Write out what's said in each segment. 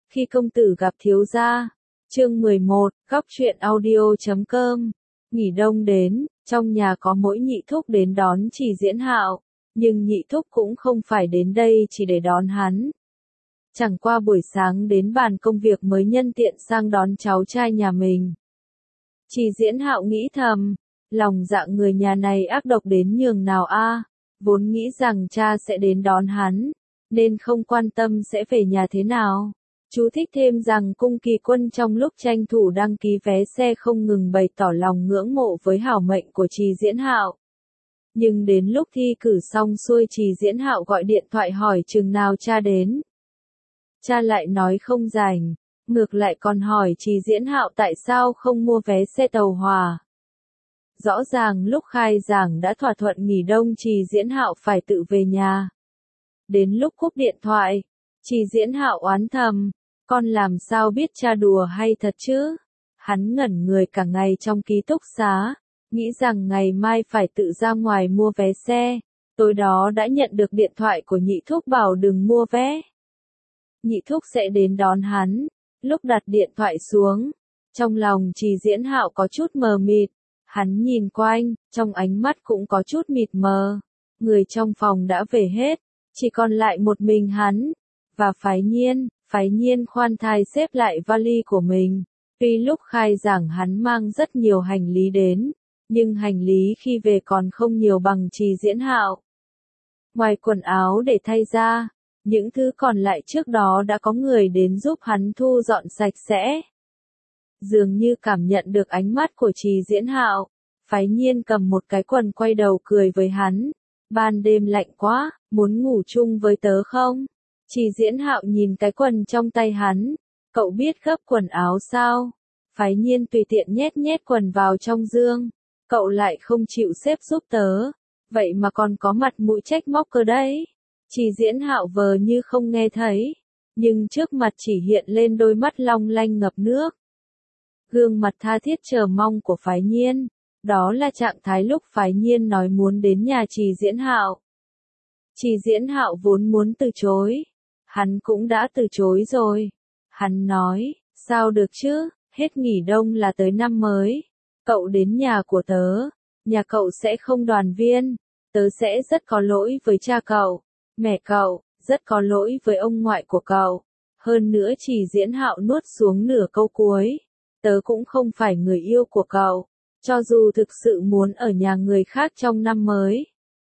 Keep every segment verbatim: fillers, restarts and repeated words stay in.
Khi công tử gặp thiếu gia. Chương mười một, góc truyện audio chấm com. Nghỉ đông đến, trong nhà có mỗi nhị thúc đến đón Trì Diễn Hạo, nhưng nhị thúc cũng không phải đến đây chỉ để đón hắn. Chẳng qua buổi sáng đến bàn công việc mới nhân tiện sang đón cháu trai nhà mình. Trì Diễn Hạo nghĩ thầm, lòng dạng người nhà này ác độc đến nhường nào a, vốn nghĩ rằng cha sẽ đến đón hắn, nên không quan tâm sẽ về nhà thế nào. Chú thích thêm rằng Cung Kỳ Quân trong lúc tranh thủ đăng ký vé xe không ngừng bày tỏ lòng ngưỡng mộ với hảo mệnh của Trì Diễn Hạo. Nhưng đến lúc thi cử xong xuôi Trì Diễn Hạo gọi điện thoại hỏi chừng nào cha đến. Cha lại nói không rảnh, ngược lại còn hỏi Trì Diễn Hạo tại sao không mua vé xe tàu hỏa. Rõ ràng lúc khai giảng đã thỏa thuận nghỉ đông Trì Diễn Hạo phải tự về nhà. Đến lúc cúp điện thoại, Trì Diễn Hạo oán thầm, con làm sao biết cha đùa hay thật chứ? Hắn ngẩn người cả ngày trong ký túc xá, nghĩ rằng ngày mai phải tự ra ngoài mua vé xe, tối đó đã nhận được điện thoại của nhị thúc bảo đừng mua vé. Nhị thúc sẽ đến đón hắn, lúc đặt điện thoại xuống, trong lòng Trì Diễn Hạo có chút mờ mịt, hắn nhìn quanh, trong ánh mắt cũng có chút mịt mờ, người trong phòng đã về hết, chỉ còn lại một mình hắn, và Phái Nhiên. Phái Nhiên khoan thai xếp lại vali của mình, tuy lúc khai giảng hắn mang rất nhiều hành lý đến, nhưng hành lý khi về còn không nhiều bằng Trì Diễn Hạo. Ngoài quần áo để thay ra, những thứ còn lại trước đó đã có người đến giúp hắn thu dọn sạch sẽ. Dường như cảm nhận được ánh mắt của Trì Diễn Hạo, Phái Nhiên cầm một cái quần quay đầu cười với hắn, ban đêm lạnh quá, muốn ngủ chung với tớ không? Trì Diễn Hạo nhìn cái quần trong tay hắn, cậu biết gấp quần áo sao? Phái Nhiên tùy tiện nhét nhét quần vào trong dương, cậu lại không chịu xếp giúp tớ, vậy mà còn có mặt mũi trách móc cơ đấy. Trì Diễn Hạo vờ như không nghe thấy, nhưng trước mặt chỉ hiện lên đôi mắt long lanh ngập nước. Gương mặt tha thiết chờ mong của Phái Nhiên, đó là trạng thái lúc Phái Nhiên nói muốn đến nhà Trì Diễn Hạo. Trì Diễn Hạo vốn muốn từ chối. Hắn cũng đã từ chối rồi. Hắn nói, sao được chứ, hết nghỉ đông là tới năm mới. Cậu đến nhà của tớ, nhà cậu sẽ không đoàn viên. Tớ sẽ rất có lỗi với cha cậu, mẹ cậu, rất có lỗi với ông ngoại của cậu. Hơn nữa Trì Diễn Hạo nuốt xuống nửa câu cuối. Tớ cũng không phải người yêu của cậu. Cho dù thực sự muốn ở nhà người khác trong năm mới,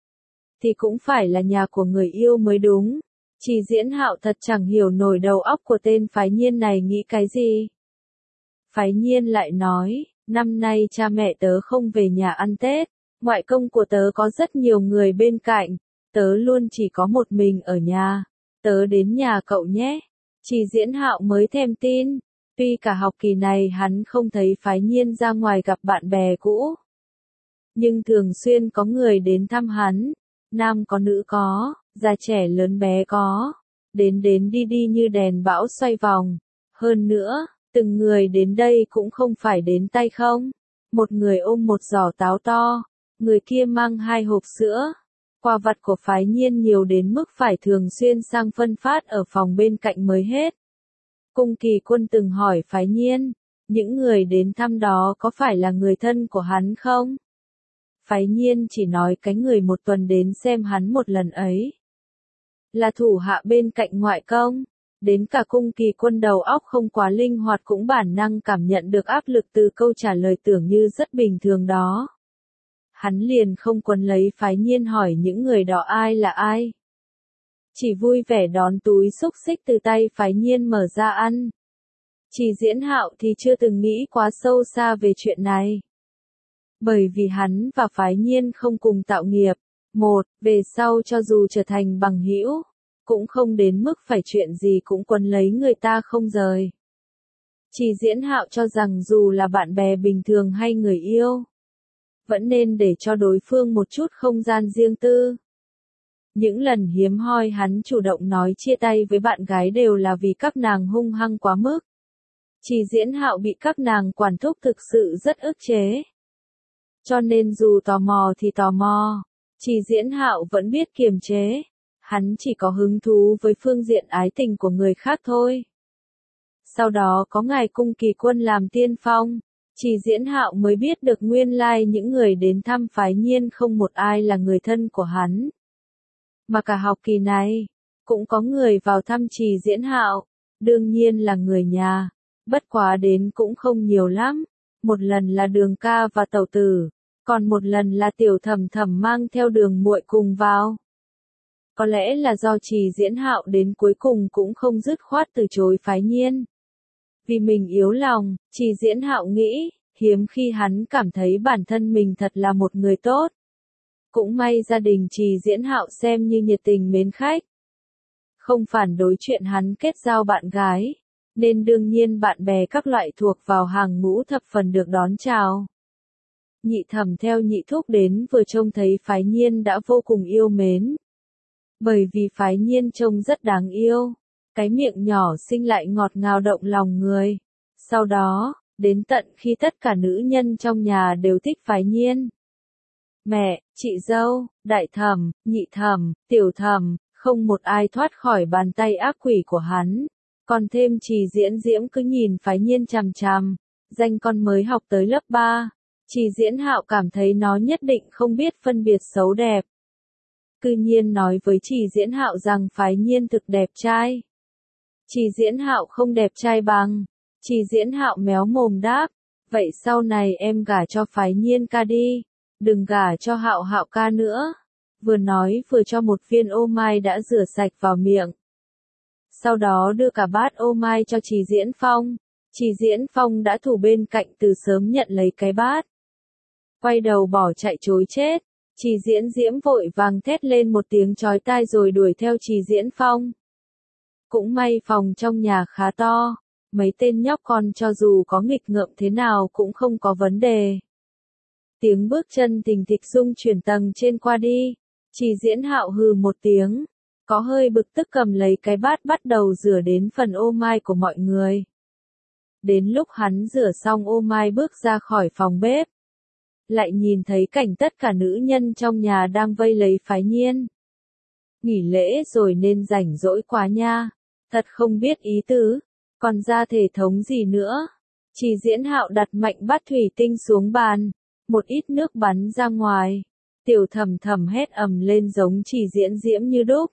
thì cũng phải là nhà của người yêu mới đúng. Trì Diễn Hạo thật chẳng hiểu nổi đầu óc của tên Phái Nhiên này nghĩ cái gì. Phái Nhiên lại nói, năm nay cha mẹ tớ không về nhà ăn Tết, ngoại công của tớ có rất nhiều người bên cạnh, tớ luôn chỉ có một mình ở nhà, tớ đến nhà cậu nhé. Trì Diễn Hạo mới thèm tin, tuy cả học kỳ này hắn không thấy Phái Nhiên ra ngoài gặp bạn bè cũ, nhưng thường xuyên có người đến thăm hắn, nam có nữ có. Già trẻ lớn bé có, đến đến đi đi như đèn bão xoay vòng. Hơn nữa, từng người đến đây cũng không phải đến tay không. Một người ôm một giỏ táo to, người kia mang hai hộp sữa. Quà vặt của Phái Nhiên nhiều đến mức phải thường xuyên sang phân phát ở phòng bên cạnh mới hết. Cung Kỳ Quân từng hỏi Phái Nhiên, những người đến thăm đó có phải là người thân của hắn không? Phái Nhiên chỉ nói cái người một tuần đến xem hắn một lần ấy là thủ hạ bên cạnh ngoại công. Đến cả Cung Kỳ Quân đầu óc không quá linh hoạt cũng bản năng cảm nhận được áp lực từ câu trả lời tưởng như rất bình thường đó. Hắn liền không quấn lấy Phái Nhiên hỏi những người đó ai là ai. Chỉ vui vẻ đón túi xúc xích từ tay Phái Nhiên mở ra ăn. Trì Diễn Hạo thì chưa từng nghĩ quá sâu xa về chuyện này. Bởi vì hắn và Phái Nhiên không cùng tạo nghiệp. Một, về sau cho dù trở thành bằng hữu, cũng không đến mức phải chuyện gì cũng quấn lấy người ta không rời. Trì Diễn Hạo cho rằng dù là bạn bè bình thường hay người yêu, vẫn nên để cho đối phương một chút không gian riêng tư. Những lần hiếm hoi hắn chủ động nói chia tay với bạn gái đều là vì các nàng hung hăng quá mức. Trì Diễn Hạo bị các nàng quản thúc thực sự rất ức chế. Cho nên dù tò mò thì tò mò, Trì Diễn Hạo vẫn biết kiềm chế. Hắn chỉ có hứng thú với phương diện ái tình của người khác thôi. sau đó có ngài Cung Kỳ Quân làm tiên phong, Trì Diễn Hạo mới biết được nguyên lai những người đến thăm phái nhiên không một ai là người thân của hắn. Mà cả học kỳ này, cũng có người vào thăm Trì Diễn Hạo, đương nhiên là người nhà, bất quá đến cũng không nhiều lắm, một lần là Đường ca và Tẩu tử, còn một lần là Tiểu Thẩm Thẩm mang theo Đường muội cùng vào. Có lẽ là do Trì Diễn Hạo đến cuối cùng cũng không dứt khoát từ chối phái nhiên. Vì mình yếu lòng, Trì Diễn Hạo nghĩ, hiếm khi hắn cảm thấy bản thân mình thật là một người tốt. Cũng may gia đình Trì Diễn Hạo xem như nhiệt tình mến khách. Không phản đối chuyện hắn kết giao bạn gái, nên đương nhiên bạn bè các loại thuộc vào hàng ngũ thập phần được đón chào. Nhị Thẩm theo nhị thúc đến vừa trông thấy phái nhiên đã vô cùng yêu mến. Bởi vì phái nhiên trông rất đáng yêu, cái miệng nhỏ xinh lại ngọt ngào động lòng người. Sau đó, đến tận khi tất cả nữ nhân trong nhà đều thích phái nhiên. Mẹ, chị dâu, đại thẩm, nhị thẩm, tiểu thẩm, không một ai thoát khỏi bàn tay ác quỷ của hắn. Còn thêm Trì Diễn Diễm cứ nhìn phái nhiên chằm chằm, danh con mới học tới lớp ba. Trì Diễn Hạo cảm thấy nó nhất định không biết phân biệt xấu đẹp. Cư nhiên nói với Trì Diễn Hạo rằng phái nhiên thực đẹp trai. Trì Diễn Hạo không đẹp trai bằng. Trì Diễn Hạo méo mồm đáp, vậy sau này em gả cho phái nhiên ca đi, đừng gả cho Hạo Hạo ca nữa. Vừa nói vừa cho một viên ô mai đã rửa sạch vào miệng. Sau đó đưa cả bát ô mai cho Trì Diễn Phong. Trì Diễn Phong đã thủ bên cạnh từ sớm nhận lấy cái bát. Quay đầu bỏ chạy trối chết. Trì Diễn Diễm vội vàng thét lên một tiếng chói tai rồi đuổi theo Trì Diễn Phong. Cũng may phòng trong nhà khá to, mấy tên nhóc con cho dù có nghịch ngợm thế nào cũng không có vấn đề. Tiếng bước chân thình thịch rung chuyển tầng trên qua đi, Trì Diễn Hạo hừ một tiếng, có hơi bực tức cầm lấy cái bát bắt đầu rửa đến phần ô mai của mọi người. Đến lúc hắn rửa xong ô mai bước ra khỏi phòng bếp, lại nhìn thấy cảnh tất cả nữ nhân trong nhà đang vây lấy phái nhiên. Nghỉ lễ rồi nên rảnh rỗi quá nha, thật không biết ý tứ, còn ra thể thống gì nữa. Trì Diễn Hạo đặt mạnh bát thủy tinh xuống bàn, một ít nước bắn ra ngoài. Tiểu Thẩm Thẩm hét ầm lên giống Trì Diễn Diễm như đúc.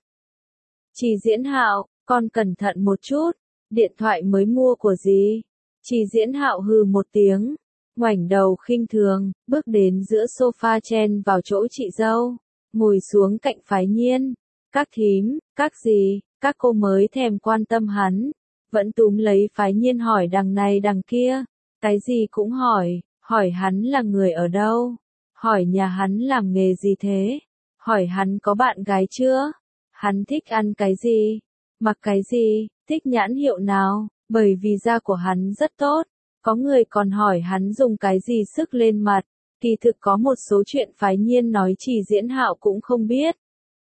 Trì Diễn Hạo, con cẩn thận một chút, điện thoại mới mua của gì? Trì Diễn Hạo hừ một tiếng, ngoảnh đầu khinh thường, bước đến giữa sofa chen vào chỗ chị dâu, ngồi xuống cạnh phái nhiên. Các thím, các gì, các cô mới thèm quan tâm hắn, vẫn túm lấy phái nhiên hỏi đằng này đằng kia, cái gì cũng hỏi, hỏi hắn là người ở đâu, hỏi nhà hắn làm nghề gì thế, hỏi hắn có bạn gái chưa, hắn thích ăn cái gì, mặc cái gì, thích nhãn hiệu nào, bởi vì da của hắn rất tốt. Có người còn hỏi hắn dùng cái gì sức lên mặt, kỳ thực có một số chuyện phái nhiên nói Trì Diễn Hạo cũng không biết.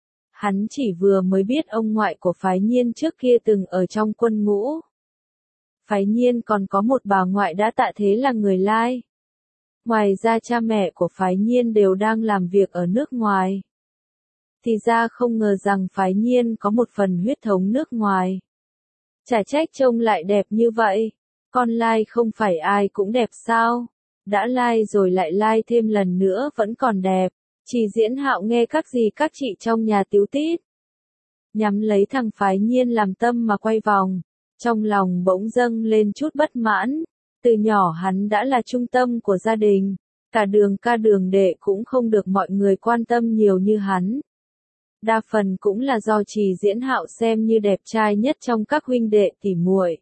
Hắn chỉ vừa mới biết ông ngoại của phái nhiên trước kia từng ở trong quân ngũ. Phái nhiên còn có một bà ngoại đã tạ thế là người Lai. Ngoài ra cha mẹ của phái nhiên đều đang làm việc ở nước ngoài. Thì ra không ngờ rằng phái nhiên có một phần huyết thống nước ngoài. Chả trách trông lại đẹp như vậy. Con Lai không phải ai cũng đẹp sao? Đã Lai rồi lại Lai thêm lần nữa vẫn còn đẹp. Trì Diễn Hạo nghe các gì các chị trong nhà tíu tít. Nhắm lấy thằng phái nhiên làm tâm mà quay vòng. Trong lòng bỗng dâng lên chút bất mãn. Từ nhỏ hắn đã là trung tâm của gia đình. Cả Đường ca Đường đệ cũng không được mọi người quan tâm nhiều như hắn. Đa phần cũng là do Trì Diễn Hạo xem như đẹp trai nhất trong các huynh đệ tỉ muội.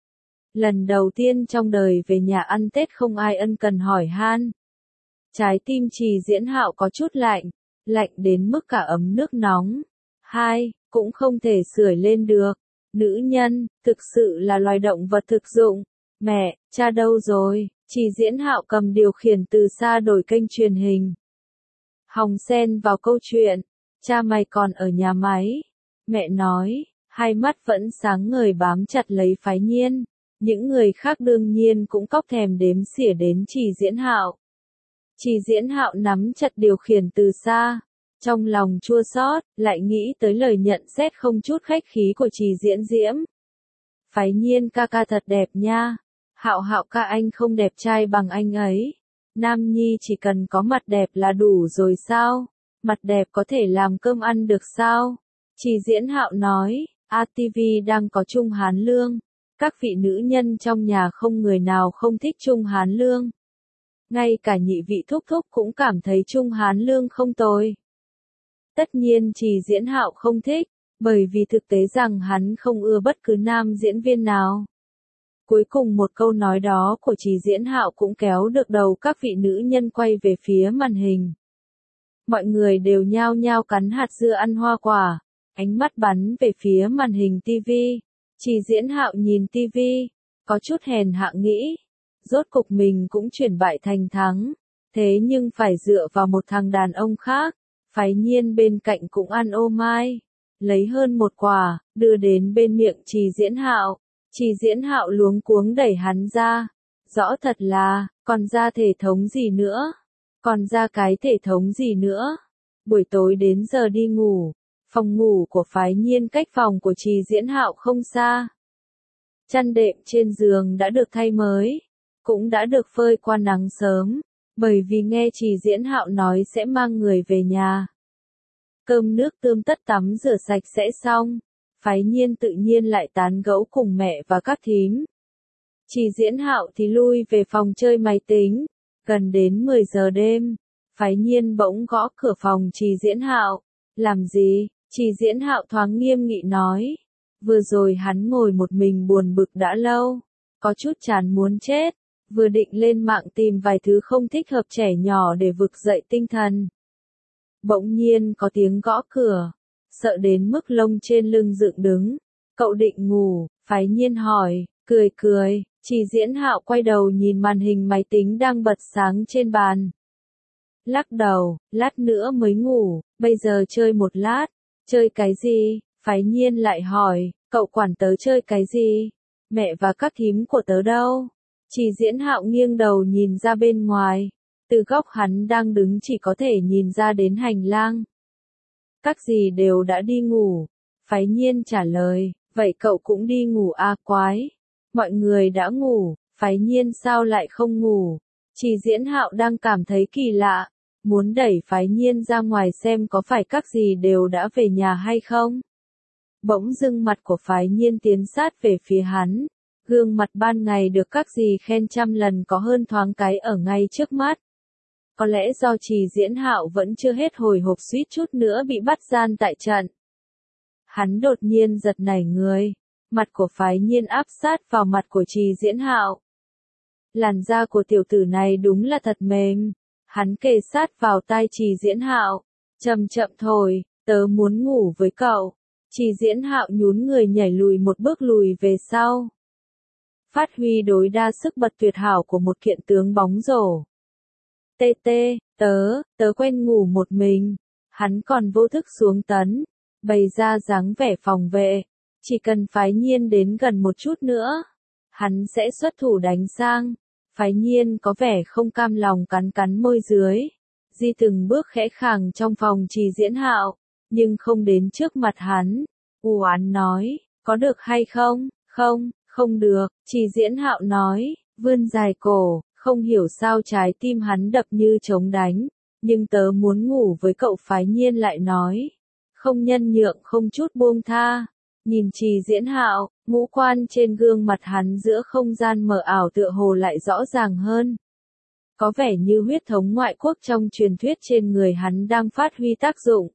Lần đầu tiên trong đời về nhà ăn Tết không ai ân cần hỏi han. Trái tim Trì Diễn Hạo có chút lạnh, lạnh đến mức cả ấm nước nóng. Hai, cũng không thể sưởi lên được. Nữ nhân, thực sự là loài động vật thực dụng. Mẹ, cha đâu rồi? Trì Diễn Hạo cầm điều khiển từ xa đổi kênh truyền hình. Hồng xen vào câu chuyện. Cha mày còn ở nhà máy. Mẹ nói, hai mắt vẫn sáng ngời bám chặt lấy phái nhiên. Những người khác đương nhiên cũng cóc thèm đếm xỉa đến Trì Diễn Hạo. Trì Diễn Hạo nắm chặt điều khiển từ xa. Trong lòng chua xót, lại nghĩ tới lời nhận xét không chút khách khí của Trì Diễn Diễm. Phái Nhiên ca ca thật đẹp nha. Hạo Hạo ca anh không đẹp trai bằng anh ấy. Nam Nhi chỉ cần có mặt đẹp là đủ rồi sao? Mặt đẹp có thể làm cơm ăn được sao? Chỉ Diễn Hạo nói, a tê vê đang có Trung Hán Lương. Các vị nữ nhân trong nhà không người nào không thích Trung Hán Lương. Ngay cả nhị vị thúc thúc cũng cảm thấy Trung Hán Lương không tồi. Tất nhiên Chỉ Diễn Hạo không thích, bởi vì thực tế rằng hắn không ưa bất cứ nam diễn viên nào. Cuối cùng một câu nói đó của Chỉ Diễn Hạo cũng kéo được đầu các vị nữ nhân quay về phía màn hình. Mọi người đều nhao nhao cắn hạt dưa ăn hoa quả, ánh mắt bắn về phía màn hình ti vi. Chỉ Diễn Hạo nhìn ti vi, có chút hèn hạ nghĩ, rốt cục mình cũng chuyển bại thành thắng, thế nhưng phải dựa vào một thằng đàn ông khác. Phái Nhiên bên cạnh cũng ăn ô mai, lấy hơn một quả, đưa đến bên miệng Chỉ Diễn Hạo. Chỉ Diễn Hạo luống cuống đẩy hắn ra. Rõ thật là, còn ra thể thống gì nữa? Còn ra cái thể thống gì nữa? Buổi tối đến giờ đi ngủ, phòng ngủ của Phái Nhiên cách phòng của Chỉ Diễn Hạo không xa. Chăn đệm trên giường đã được thay mới, cũng đã được phơi qua nắng sớm, bởi vì nghe Chỉ Diễn Hạo nói sẽ mang người về nhà. Cơm nước tươm tất tắm rửa sạch sẽ xong, Phái Nhiên tự nhiên lại tán gẫu cùng mẹ và các thím. Chỉ Diễn Hạo thì lui về phòng chơi máy tính, gần đến mười giờ đêm, Phái Nhiên bỗng gõ cửa phòng Chỉ Diễn Hạo. Làm gì? Chỉ Diễn Hạo thoáng nghiêm nghị nói. Vừa rồi hắn ngồi một mình buồn bực đã lâu, có chút chán muốn chết, vừa định lên mạng tìm vài thứ không thích hợp trẻ nhỏ để vực dậy tinh thần. Bỗng nhiên có tiếng gõ cửa, sợ đến mức lông trên lưng dựng đứng. Cậu định ngủ? Phái Nhiên hỏi, cười cười. Chỉ Diễn Hạo quay đầu nhìn màn hình máy tính đang bật sáng trên bàn. Lắc đầu, lát nữa mới ngủ, bây giờ chơi một lát. Chơi cái gì? Phái Nhiên lại hỏi, cậu quản tớ chơi cái gì? Mẹ và các thím của tớ đâu? Chỉ Diễn Hạo nghiêng đầu nhìn ra bên ngoài. Từ góc hắn đang đứng chỉ có thể nhìn ra đến hành lang. Các dì đều đã đi ngủ. Phái Nhiên trả lời, vậy cậu cũng đi ngủ à quái. Mọi người đã ngủ, Phái Nhiên sao lại không ngủ? Chỉ Diễn Hạo đang cảm thấy kỳ lạ, muốn đẩy Phái Nhiên ra ngoài xem có phải các dì đều đã về nhà hay không. Bỗng dưng mặt của Phái Nhiên tiến sát về phía hắn, gương mặt ban ngày được các dì khen trăm lần có hơn thoáng cái ở ngay trước mắt. Có lẽ do Chỉ Diễn Hạo vẫn chưa hết hồi hộp suýt chút nữa bị bắt gian tại trận. Hắn đột nhiên giật nảy người, mặt của Phái Nhiên áp sát vào mặt của Chỉ Diễn Hạo. Làn da của tiểu tử này đúng là thật mềm. Hắn kề sát vào tai Chỉ Diễn Hạo, chậm chậm thổi, tớ muốn ngủ với cậu. Chỉ Diễn Hạo nhún người nhảy lùi một bước lùi về sau. Phát huy đối đa sức bật tuyệt hảo của một kiện tướng bóng rổ. Tê tê, tớ, tớ quen ngủ một mình. Hắn còn vô thức xuống tấn, bày ra dáng vẻ phòng vệ. Chỉ cần Phái Nhiên đến gần một chút nữa, hắn sẽ xuất thủ đánh sang. Phái Nhiên có vẻ không cam lòng cắn cắn môi dưới. Di từng bước khẽ khàng trong phòng Chỉ Diễn Hạo, nhưng không đến trước mặt hắn. U oán nói, có được hay không? Không, không được. Chỉ Diễn Hạo nói, vươn dài cổ, không hiểu sao trái tim hắn đập như trống đánh. Nhưng tớ muốn ngủ với cậu. Phái Nhiên lại nói, không nhân nhượng không chút buông tha. Nhìn Chỉ Diễn Hạo, ngũ quan trên gương mặt hắn giữa không gian mờ ảo tựa hồ lại rõ ràng hơn. Có vẻ như huyết thống ngoại quốc trong truyền thuyết trên người hắn đang phát huy tác dụng.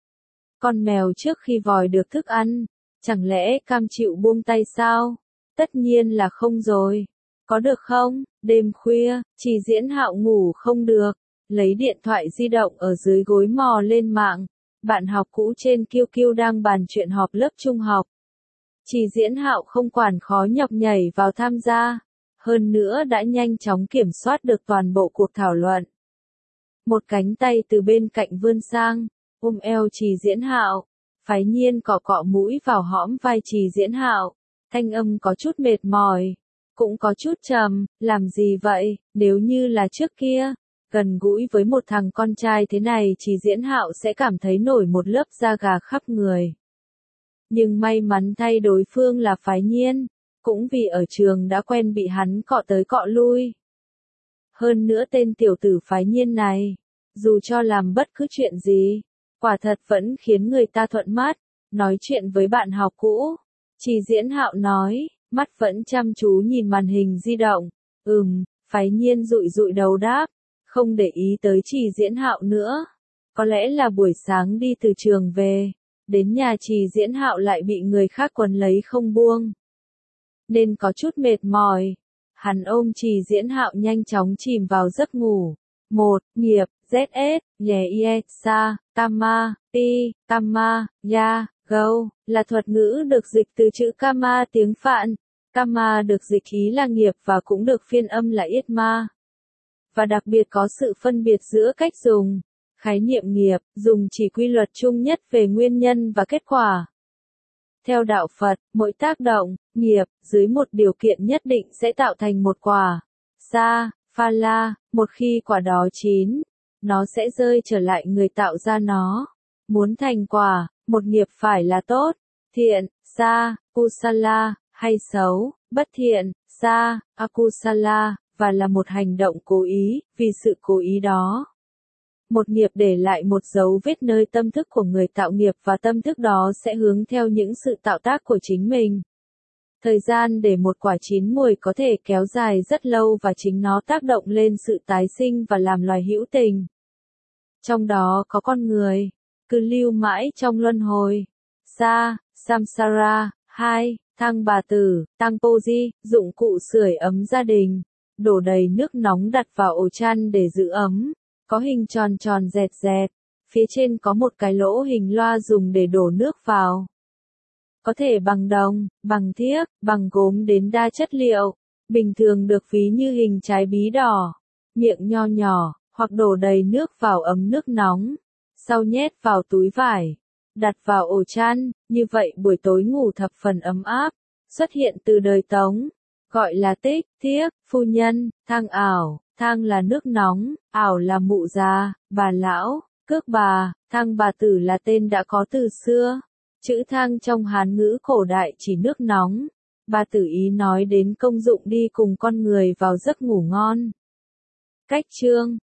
Con mèo trước khi vòi được thức ăn, chẳng lẽ cam chịu buông tay sao? Tất nhiên là không rồi. Có được không? Đêm khuya, Chỉ Diễn Hạo ngủ không được, lấy điện thoại di động ở dưới gối mò lên mạng. Bạn học cũ trên Q Q đang bàn chuyện họp lớp trung học. Chỉ Diễn Hạo không quản khó nhọc nhảy vào tham gia, hơn nữa đã nhanh chóng kiểm soát được toàn bộ cuộc thảo luận. Một cánh tay từ bên cạnh vươn sang, ôm eo Chỉ Diễn Hạo, Phái Nhiên cọ cọ mũi vào hõm vai Chỉ Diễn Hạo, thanh âm có chút mệt mỏi, cũng có chút trầm, làm gì vậy, nếu như là trước kia, gần gũi với một thằng con trai thế này Chỉ Diễn Hạo sẽ cảm thấy nổi một lớp da gà khắp người. Nhưng may mắn thay đối phương là Phái Nhiên, cũng vì ở trường đã quen bị hắn cọ tới cọ lui. Hơn nữa tên tiểu tử phái nhiên này, dù cho làm bất cứ chuyện gì, quả thật vẫn khiến người ta thuận mắt. Nói chuyện với bạn học cũ, Trì Diễn Hạo nói, mắt vẫn chăm chú nhìn màn hình di động. Ừm, phái nhiên dụi dụi đầu đáp, không để ý tới Trì Diễn Hạo nữa. Có lẽ là buổi sáng đi từ trường về, đến nhà Trì Diễn Hạo lại bị người khác quấn lấy không buông, nên có chút mệt mỏi. Hắn ôm Trì Diễn Hạo nhanh chóng chìm vào giấc ngủ. một. Nghiệp, Z S, Ye Ye, Sa, Kama, Ti, Kama, Ya, Go, là thuật ngữ được dịch từ chữ Kama tiếng Phạn. Kama được dịch ý là nghiệp và cũng được phiên âm là Yitma. Và đặc biệt có sự phân biệt giữa cách dùng. Khái niệm nghiệp, dùng chỉ quy luật chung nhất về nguyên nhân và kết quả. Theo đạo Phật, mỗi tác động, nghiệp, dưới một điều kiện nhất định sẽ tạo thành một quả. Sa, Phala, một khi quả đó chín, nó sẽ rơi trở lại người tạo ra nó. Muốn thành quả, một nghiệp phải là tốt, thiện, sa, kusala, hay xấu, bất thiện, sa, akusala, và là một hành động cố ý, vì sự cố ý đó. Một nghiệp để lại một dấu vết nơi tâm thức của người tạo nghiệp và tâm thức đó sẽ hướng theo những sự tạo tác của chính mình. Thời gian để một quả chín mùi có thể kéo dài rất lâu và chính nó tác động lên sự tái sinh và làm loài hữu tình. Trong đó có con người, cứ lưu mãi trong luân hồi. Sa, Samsara. Hai. Thang bà tử, Tang Poji, dụng cụ sưởi ấm gia đình. Đổ đầy nước nóng đặt vào ổ chăn để giữ ấm. Có hình tròn tròn dẹt dẹt. Phía trên có một cái lỗ hình loa dùng để đổ nước vào. Có thể bằng đồng, bằng thiếc, bằng gốm đến đa chất liệu. Bình thường được ví như hình trái bí đỏ. Miệng nho nhỏ, hoặc đổ đầy nước vào ấm nước nóng. Sau nhét vào túi vải. Đặt vào ổ chăn, như vậy buổi tối ngủ thập phần ấm áp. Xuất hiện từ đời Tống. Gọi là tích, thiếc, phu nhân, thang ảo. Thang là nước nóng, ảo là mụ già, bà lão, cước bà, thang bà tử là tên đã có từ xưa. Chữ thang trong Hán ngữ cổ đại chỉ nước nóng. Bà tử ý nói đến công dụng đi cùng con người vào giấc ngủ ngon. Cách chương